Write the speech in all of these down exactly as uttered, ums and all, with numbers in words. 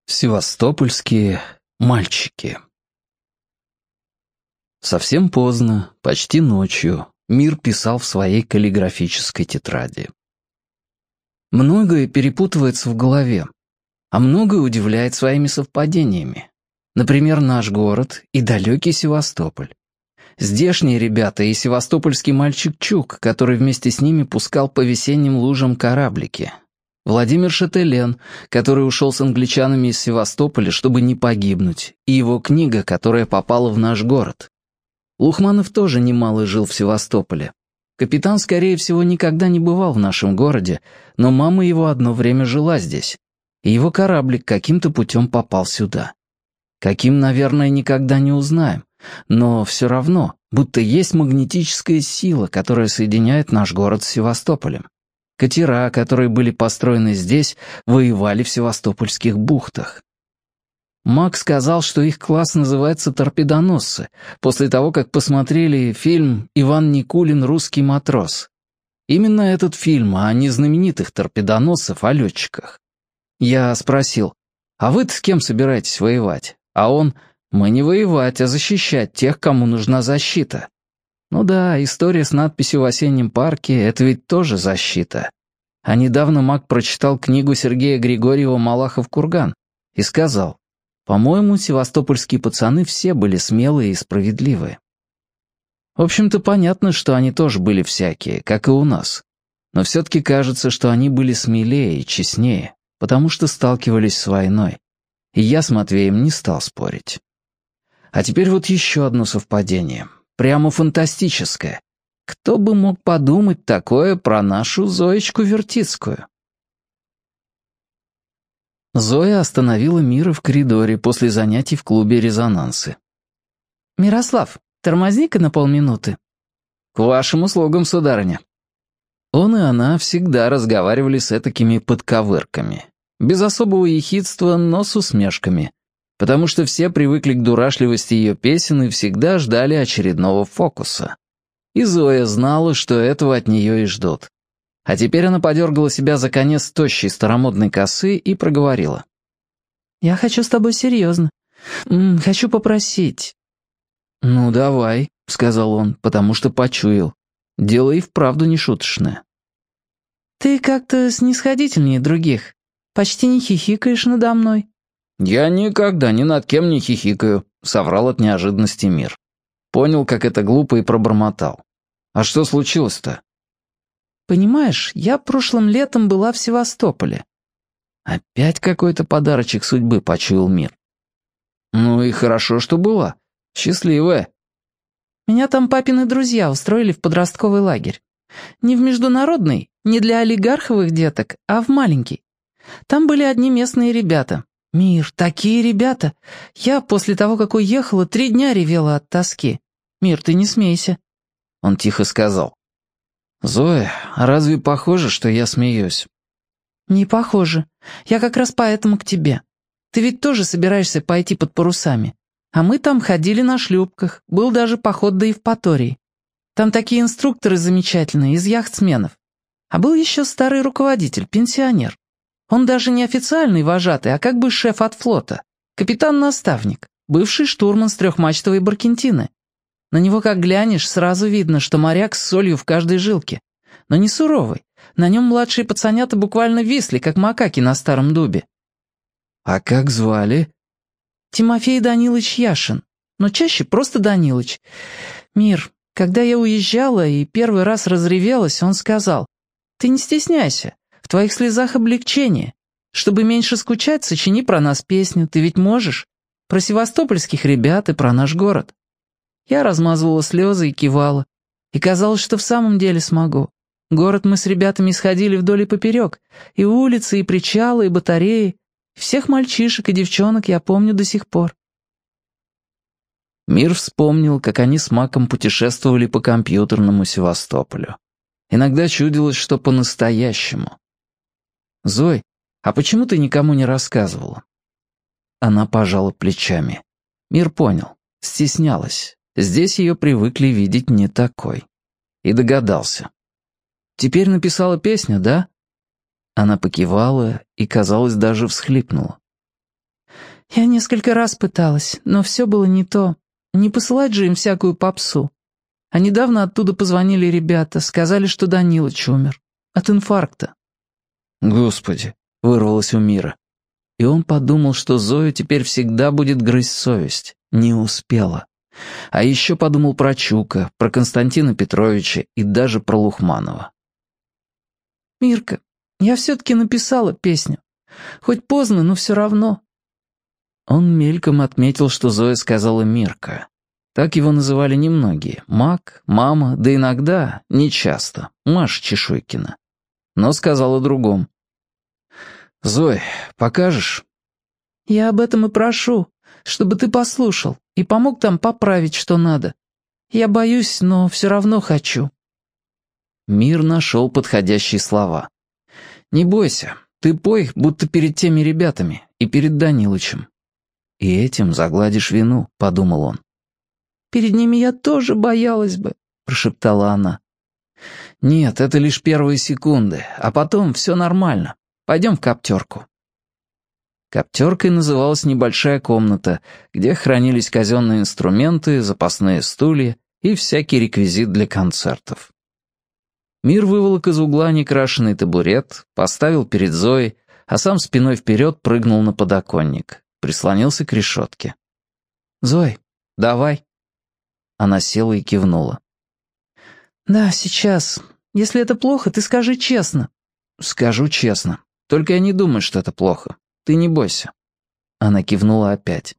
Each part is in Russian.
Севастопольские мальчики. Совсем поздно, почти ночью, Мир писал в своей каллиграфической тетради. Многое перепутывается в голове, а многое удивляет своими совпадениями. Например, наш город и далекий Севастополь. Здешние ребята и севастопольский мальчик Чук, который вместе с ними пускал по весенним лужам кораблики. Владимир Шателен, который ушел с англичанами из Севастополя, чтобы не погибнуть, и его книга, которая попала в наш город. Лухманов тоже немало жил в Севастополе. Капитан, скорее всего, никогда не бывал в нашем городе, но мама его одно время жила здесь, и его кораблик каким-то путем попал сюда. Каким, наверное, никогда не узнаем, но все равно, будто есть магнетическая сила, которая соединяет наш город с Севастополем. Катера, которые были построены здесь, воевали в севастопольских бухтах. Мак сказал, что их класс называется «Торпедоносцы», после того, как посмотрели фильм «Иван Никулин. Русский матрос». Именно этот фильм, а не знаменитых торпедоносцев о летчиках. Я спросил, а вы-то с кем собираетесь воевать? А он, мы не воевать, а защищать тех, кому нужна защита. Ну да, история с надписью в осеннем парке — это ведь тоже защита. А недавно Мак прочитал книгу Сергея Григорьева «Малахов курган» и сказал, по-моему, севастопольские пацаны все были смелые и справедливые. В общем-то, понятно, что они тоже были всякие, как и у нас. Но все-таки кажется, что они были смелее и честнее, потому что сталкивались с войной. И я с Матвеем не стал спорить. А теперь вот еще одно совпадение. Прямо фантастическое. Кто бы мог подумать такое про нашу Зоечку Вертицкую? Зоя остановила Мира в коридоре после занятий в клубе «Резонансы». «Мирослав, тормозни-ка на полминуты». «К вашим услугам, сударыня». Он и она всегда разговаривали с этакими подковырками. Без особого ехидства, но с усмешками. Потому что все привыкли к дурашливости ее песен и всегда ждали очередного фокуса. И Зоя знала, что этого от нее и ждут. А теперь она подергала себя за конец тощей старомодной косы и проговорила. «Я хочу с тобой серьезно. М -м, хочу попросить». «Ну, давай», — сказал он, потому что почуял. Дело и вправду не шуточное. «Ты как-то снисходительнее других. Почти не хихикаешь надо мной». «Я никогда ни над кем не хихикаю», — соврал от неожиданности Мир. Понял, как это глупо, и пробормотал. «А что случилось-то?» «Понимаешь, я прошлым летом была в Севастополе». Опять какой-то подарочек судьбы почуял Мир. «Ну и хорошо, что была. Счастливая». «Меня там папины друзья устроили в подростковый лагерь. Не в международный, не для олигарховых деток, а в маленький. Там были одни местные ребята. Мир, такие ребята. Я после того, как уехала, три дня ревела от тоски. Мир, ты не смейся». Он тихо сказал. «Зоя, а разве похоже, что я смеюсь?» «Не похоже. Я как раз поэтому к тебе. Ты ведь тоже собираешься пойти под парусами. А мы там ходили на шлюпках. Был даже поход до Евпатории. Там такие инструкторы замечательные, из яхтсменов. А был еще старый руководитель, пенсионер. Он даже не официальный вожатый, а как бы шеф от флота. Капитан-наставник, бывший штурман с трехмачтовой баркентины. На него как глянешь, сразу видно, что моряк с солью в каждой жилке. Но не суровый. На нем младшие пацанята буквально висли, как макаки на старом дубе». «А как звали?» «Тимофей Данилович Яшин. Но чаще просто Данилыч. Мир, когда я уезжала и первый раз разревелась, он сказал, «Ты не стесняйся. В твоих слезах облегчение. Чтобы меньше скучать, сочини про нас песню, ты ведь можешь. Про севастопольских ребят и про наш город». Я размазывала слезы и кивала. И казалось, что в самом деле смогу. Город мы с ребятами исходили вдоль и поперек. И улицы, и причалы, и батареи. Всех мальчишек и девчонок я помню до сих пор. Мир вспомнил, как они с Маком путешествовали по компьютерному Севастополю. Иногда чудилось, что по-настоящему. «Зой, а почему ты никому не рассказывала?» Она пожала плечами. Мир понял. Стеснялась. Здесь ее привыкли видеть не такой. И догадался. «Теперь написала песню, да?» Она покивала и, казалось, даже всхлипнула. Я несколько раз пыталась, но все было не то. Не посылать же им всякую попсу. А недавно оттуда позвонили ребята, сказали, что Данилыч умер. От инфаркта. Господи, вырвалось у Мира. И он подумал, что Зою теперь всегда будет грызть совесть. Не успела. А еще подумал про Чука, про Константина Петровича и даже про Лухманова. «Мирка, я все-таки написала песню. Хоть поздно, но все равно». Он мельком отметил, что Зоя сказала «Мирка». Так его называли немногие. Мак, мама, да иногда, нечасто, Маша Чешуйкина. Но сказал о другом. «Зой, покажешь?» «Я об этом и прошу, чтобы ты послушал и помог там поправить, что надо. Я боюсь, но все равно хочу». Мир нашел подходящие слова. «Не бойся, ты пой, будто перед теми ребятами и перед Данилычем. И этим загладишь вину», — подумал он. «Перед ними я тоже боялась бы», — прошептала она. «Нет, это лишь первые секунды, а потом все нормально. Пойдем в коптерку». Коптеркой называлась небольшая комната, где хранились казенные инструменты, запасные стулья и всякий реквизит для концертов. Мир выволок из угла некрашенный табурет, поставил перед Зоей, а сам спиной вперед прыгнул на подоконник, прислонился к решетке. «Зой, давай». Она села и кивнула. «Да, сейчас. Если это плохо, ты скажи честно». «Скажу честно. Только я не думаю, что это плохо. Ты не бойся». Она кивнула опять.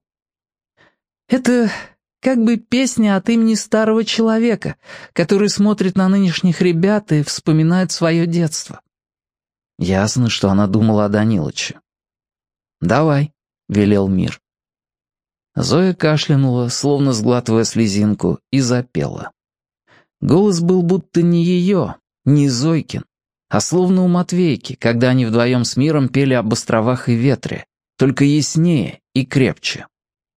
«Это как бы песня от имени старого человека, который смотрит на нынешних ребят и вспоминает свое детство». Ясно, что она думала о Данилыче. «Давай», — велел Мир. Зоя кашлянула, словно сглатывая слезинку, и запела. Голос был будто не ее, не Зойкин, а словно у Матвейки, когда они вдвоем с Миром пели об островах и ветре, только яснее и крепче.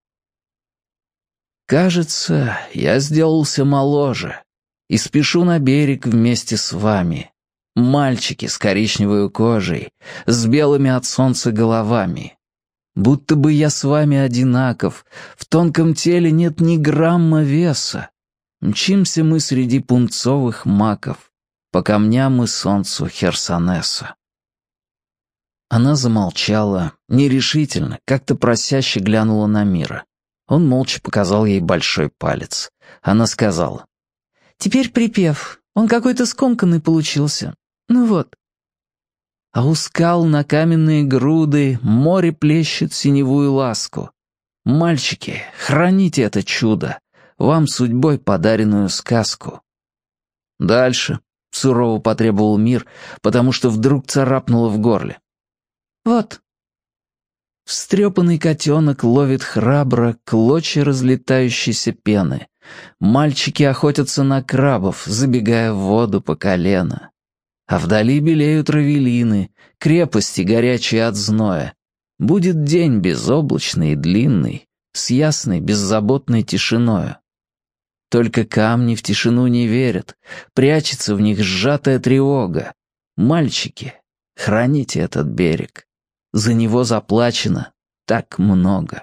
«Кажется, я сделался моложе и спешу на берег вместе с вами. Мальчики с коричневой кожей, с белыми от солнца головами. Будто бы я с вами одинаков, в тонком теле нет ни грамма веса. Мчимся мы среди пунцовых маков, по камням и солнцу Херсонеса». Она замолчала, нерешительно, как-то просяще глянула на Мира. Он молча показал ей большой палец. Она сказала. «Теперь припев. Он какой-то скомканный получился. Ну вот». А у скал на каменные груды море плещет синевую ласку. Мальчики, храните это чудо, вам судьбой подаренную сказку. Дальше сурово потребовал Мир, потому что вдруг царапнуло в горле. «Вот». Встрепанный котенок ловит храбро клочья разлетающейся пены. Мальчики охотятся на крабов, забегая в воду по колено. А вдали белеют равелины, крепости горячие от зноя. Будет день безоблачный и длинный, с ясной беззаботной тишиною. Только камни в тишину не верят, прячется в них сжатая тревога. Мальчики, храните этот берег. За него заплачено так много.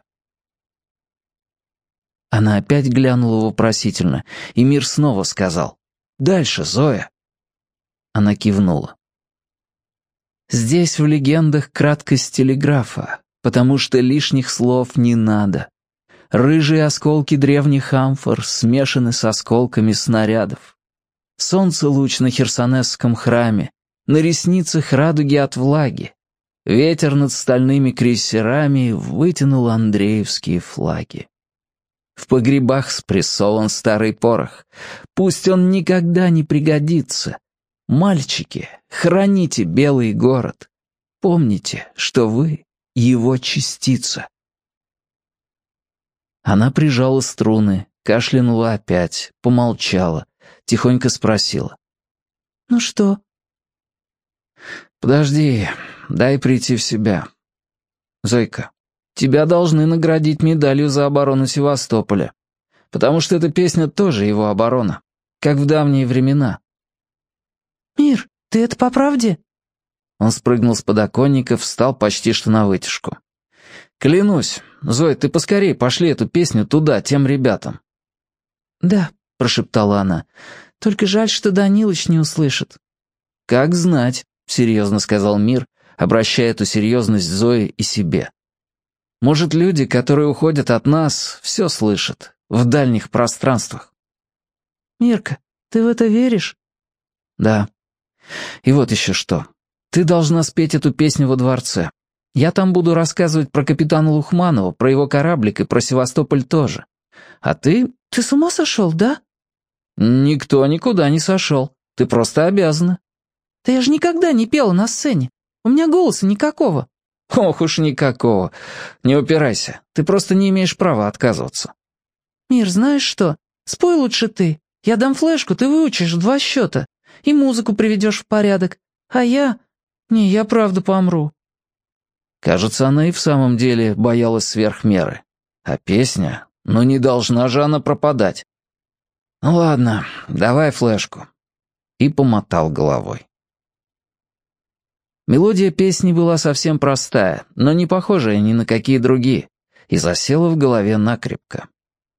Она опять глянула вопросительно, и Мир снова сказал: «Дальше, Зоя». Она кивнула. Здесь в легендах краткость телеграфа, потому что лишних слов не надо. Рыжие осколки древних амфор смешаны с осколками снарядов. Солнце луч на Херсонесском храме, на ресницах радуги от влаги. Ветер над стальными крейсерами вытянул андреевские флаги. В погребах спрессован старый порох. Пусть он никогда не пригодится. Мальчики, храните белый город. Помните, что вы его частица. Она прижала струны, кашлянула опять, помолчала, тихонько спросила. «Ну что?» «Подожди, дай прийти в себя. Зойка, тебя должны наградить медалью за оборону Севастополя, потому что эта песня тоже его оборона, как в давние времена». «Мир, ты это по правде?» Он спрыгнул с подоконника, встал почти что на вытяжку. Клянусь, Зой, ты поскорей пошли эту песню туда, тем ребятам. «Да», — прошептала она, — «только жаль, что Данилыч не услышит». «Как знать», — серьезно сказал Мир, обращая эту серьезность Зои и себе. «Может, люди, которые уходят от нас, все слышат, в дальних пространствах». «Мирка, ты в это веришь?» «Да. И вот еще что. Ты должна спеть эту песню во дворце. Я там буду рассказывать про капитана Лухманова, про его кораблик и про Севастополь тоже. А ты...» «Ты с ума сошел, да?» «Никто никуда не сошел. Ты просто обязана». «Да я же никогда не пела на сцене. У меня голоса никакого». «Ох уж никакого. Не упирайся. Ты просто не имеешь права отказываться». «Мир, знаешь что? Спой лучше ты. Я дам флешку, ты выучишь в два счета. И музыку приведешь в порядок. А я... Не, я правда помру». Кажется, она и в самом деле боялась сверх меры. А песня... Ну не должна же она пропадать. «Ну ладно, давай флешку». И помотал головой. Мелодия песни была совсем простая, но не похожая ни на какие другие, и засела в голове накрепко.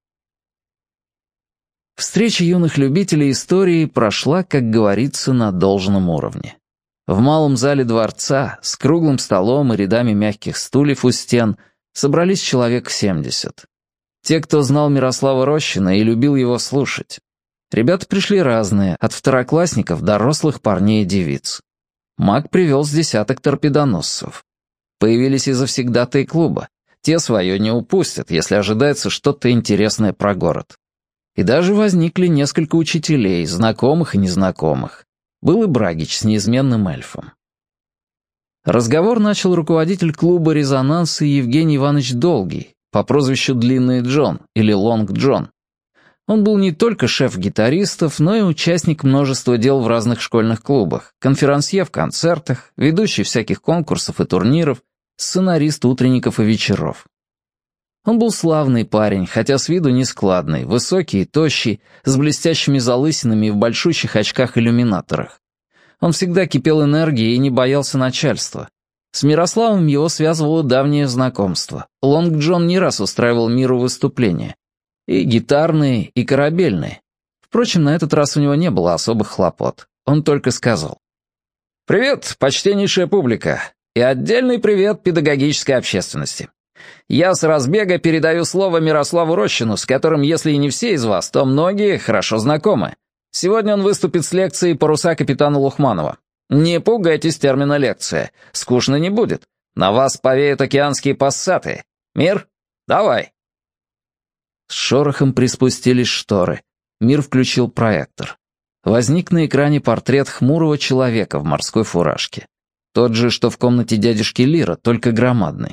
Встреча юных любителей истории прошла, как говорится, на должном уровне. В малом зале дворца, с круглым столом и рядами мягких стульев у стен, собрались человек семьдесят. Те, кто знал Мирослава Рощина и любил его слушать. Ребята пришли разные, от второклассников до рослых парней и девиц. Маг привел с десяток торпедоносцев. Появились и завсегдатаи клуба. Те свое не упустят, если ожидается что-то интересное про город. И даже возникли несколько учителей, знакомых и незнакомых. Был и Брагич с неизменным эльфом. Разговор начал руководитель клуба «Резонанс» Евгений Иванович Долгий, по прозвищу Длинный Джон или Лонг Джон. Он был не только шеф гитаристов, но и участник множества дел в разных школьных клубах, конферансье в концертах, ведущий всяких конкурсов и турниров, сценарист утренников и вечеров. Он был славный парень, хотя с виду нескладный, высокий и тощий, с блестящими залысинами и в большущих очках-иллюминаторах. Он всегда кипел энергией и не боялся начальства. С Мирославом его связывало давнее знакомство. Лонг Джон не раз устраивал Миру выступления. И гитарные, и корабельные. Впрочем, на этот раз у него не было особых хлопот. Он только сказал: «Привет, почтеннейшая публика, и отдельный привет педагогической общественности. Я с разбега передаю слово Мирославу Рощину, с которым, если и не все из вас, то многие хорошо знакомы. Сегодня он выступит с лекцией «Паруса капитана Лухманова». Не пугайтесь термина «лекция». Скучно не будет. На вас повеют океанские пассаты. Мир, давай. С шорохом приспустились шторы. Мир включил проектор. Возник на экране портрет хмурого человека в морской фуражке. Тот же, что в комнате дядюшки Лира, только громадный.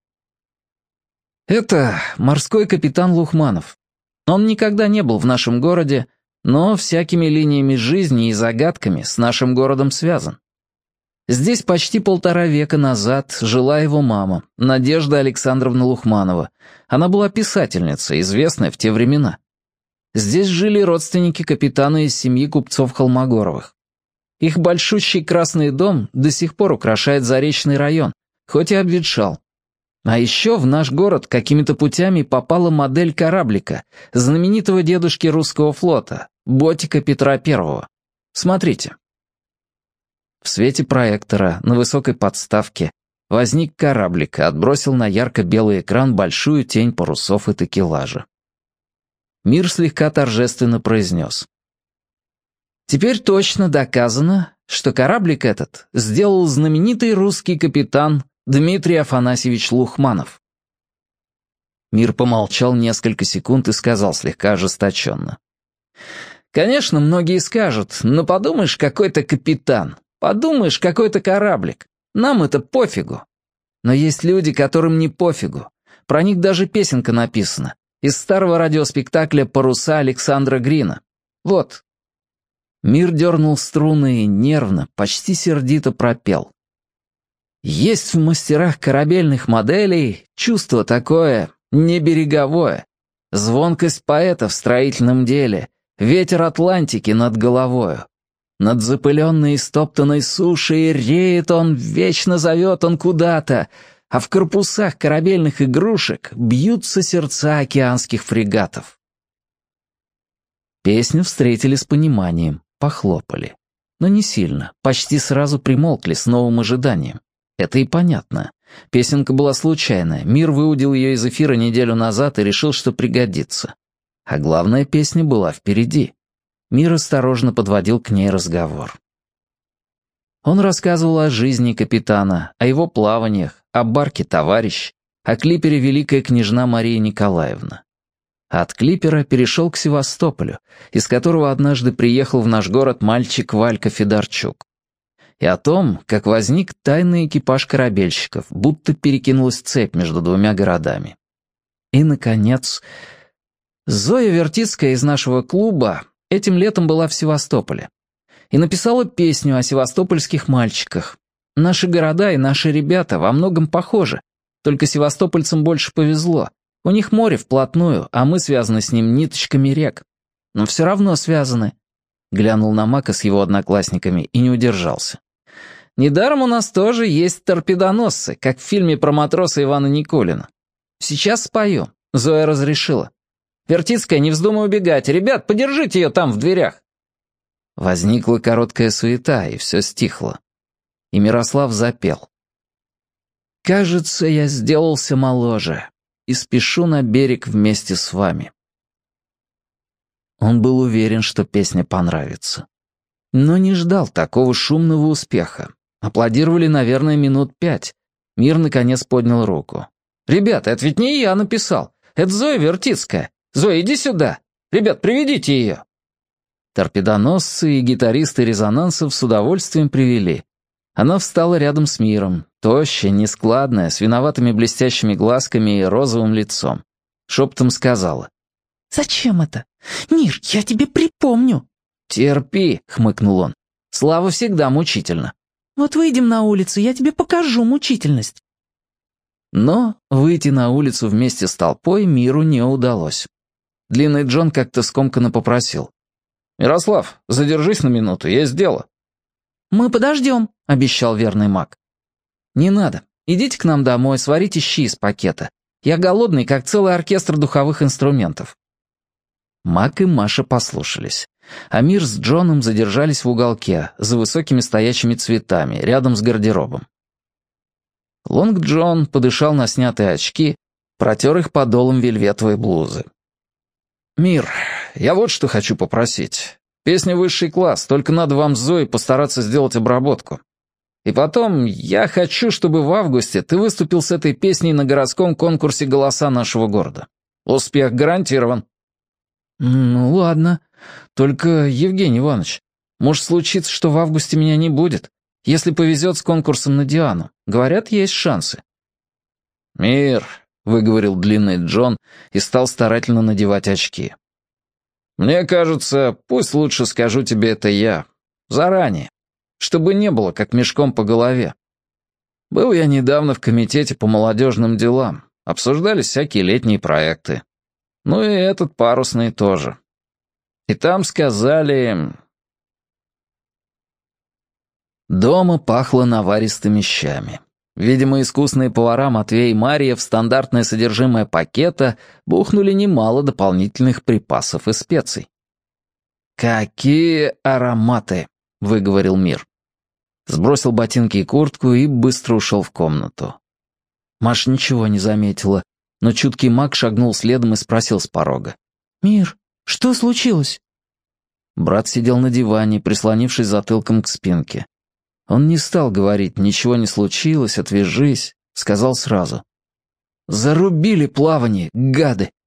Это морской капитан Лухманов. Он никогда не был в нашем городе, но всякими линиями жизни и загадками с нашим городом связан. Здесь почти полтора века назад жила его мама, Надежда Александровна Лухманова. Она была писательница, известная в те времена. Здесь жили родственники капитана из семьи купцов Холмогоровых. Их большущий красный дом до сих пор украшает Заречный район, хоть и обветшал. А еще в наш город какими-то путями попала модель кораблика, знаменитого дедушки русского флота, Ботика Петра Первого. Смотрите. В свете проектора на высокой подставке возник кораблик и отбросил на ярко-белый экран большую тень парусов и такелажа. Мир слегка торжественно произнес: «Теперь точно доказано, что кораблик этот сделал знаменитый русский капитан Дмитрий Афанасьевич Лухманов». Мир помолчал несколько секунд и сказал слегка ожесточенно: «Конечно, многие скажут, но подумаешь, какой-то капитан, подумаешь, какой-то кораблик, нам это пофигу. Но есть люди, которым не пофигу, про них даже песенка написана, из старого радиоспектакля «Паруса» Александра Грина. Вот». Мир дернул струны и нервно, почти сердито пропел: «Есть в мастерах корабельных моделей чувство такое, не береговое, звонкость поэта в строительном деле, ветер Атлантики над головою. Над запыленной и стоптанной сушей реет он, вечно зовет он куда-то, а в корпусах корабельных игрушек бьются сердца океанских фрегатов. Песню встретили с пониманием, похлопали. Но не сильно, почти сразу примолкли с новым ожиданием. Это и понятно. Песенка была случайная, Мир выудил ее из эфира неделю назад и решил, что пригодится. А главная песня была впереди. Мир осторожно подводил к ней разговор. Он рассказывал о жизни капитана, о его плаваниях, о барке «Товарищ», о клипере «Великая княжна Мария Николаевна». А от клипера перешел к Севастополю, из которого однажды приехал в наш город мальчик Валька Федорчук. И о том, как возник тайный экипаж корабельщиков, будто перекинулась цепь между двумя городами. И, наконец, Зоя Вертицкая из нашего клуба этим летом была в Севастополе и написала песню о севастопольских мальчиках. Наши города и наши ребята во многом похожи, только севастопольцам больше повезло. У них море вплотную, а мы связаны с ним ниточками рек. Но все равно связаны. Глянул на Мака с его одноклассниками и не удержался. Недаром у нас тоже есть торпедоносцы, как в фильме про матроса Ивана Никулина. Сейчас спою. Зоя разрешила. Вертицкая, не вздумай убегать. Ребят, подержите ее там в дверях. Возникла короткая суета, и все стихло. И Мирослав запел. «Кажется, я сделался моложе и спешу на берег вместе с вами». Он был уверен, что песня понравится. Но не ждал такого шумного успеха. Аплодировали, наверное, минут пять. Мир, наконец, поднял руку. «Ребята, это ведь не я написал. Это Зоя Вертицкая. Зоя, иди сюда. Ребят, приведите ее». Торпедоносцы и гитаристы резонансов с удовольствием привели. Она встала рядом с Миром, тощая, нескладная, с виноватыми блестящими глазками и розовым лицом. Шепотом сказала. «Зачем это? Мир, я тебе припомню». «Терпи», — хмыкнул он. «Слава всегда мучительно». «Вот выйдем на улицу, я тебе покажу мучительность». Но выйти на улицу вместе с толпой Миру не удалось. Длинный Джон как-то скомканно попросил. «Мирослав, задержись на минуту, есть дело». «Мы подождем», — обещал верный маг. «Не надо. Идите к нам домой, сварите щи из пакета. Я голодный, как целый оркестр духовых инструментов». Мак и Маша послушались. А Мир с Джоном задержались в уголке, за высокими стоячими цветами, рядом с гардеробом. Лонг Джон подышал на снятые очки, протер их подолом вельветовой блузы. «Мир, я вот что хочу попросить. Песня высший класс, только надо вам с Зоей постараться сделать обработку. И потом, я хочу, чтобы в августе ты выступил с этой песней на городском конкурсе «Голоса нашего города». Успех гарантирован». «Ну, ладно. Только, Евгений Иванович, может случиться, что в августе меня не будет, если повезет с конкурсом на Диану. Говорят, есть шансы». «Мир», — выговорил длинный Джон и стал старательно надевать очки. «Мне кажется, пусть лучше скажу тебе это я. Заранее. Чтобы не было, как мешком по голове. Был я недавно в комитете по молодежным делам. Обсуждались всякие летние проекты. Ну и этот парусный тоже. И там сказали...» Дома пахло наваристыми щами. Видимо, искусные повара Матвей и Мария в стандартное содержимое пакета бухнули немало дополнительных припасов и специй. «Какие ароматы!» — выговорил Мир. Сбросил ботинки и куртку и быстро ушел в комнату. Маша ничего не заметила, но чуткий маг шагнул следом и спросил с порога. «Мир, что случилось?» Брат сидел на диване, прислонившись затылком к спинке. Он не стал говорить, ничего не случилось, отвяжись, сказал сразу. «Зарубили плавание, гады!»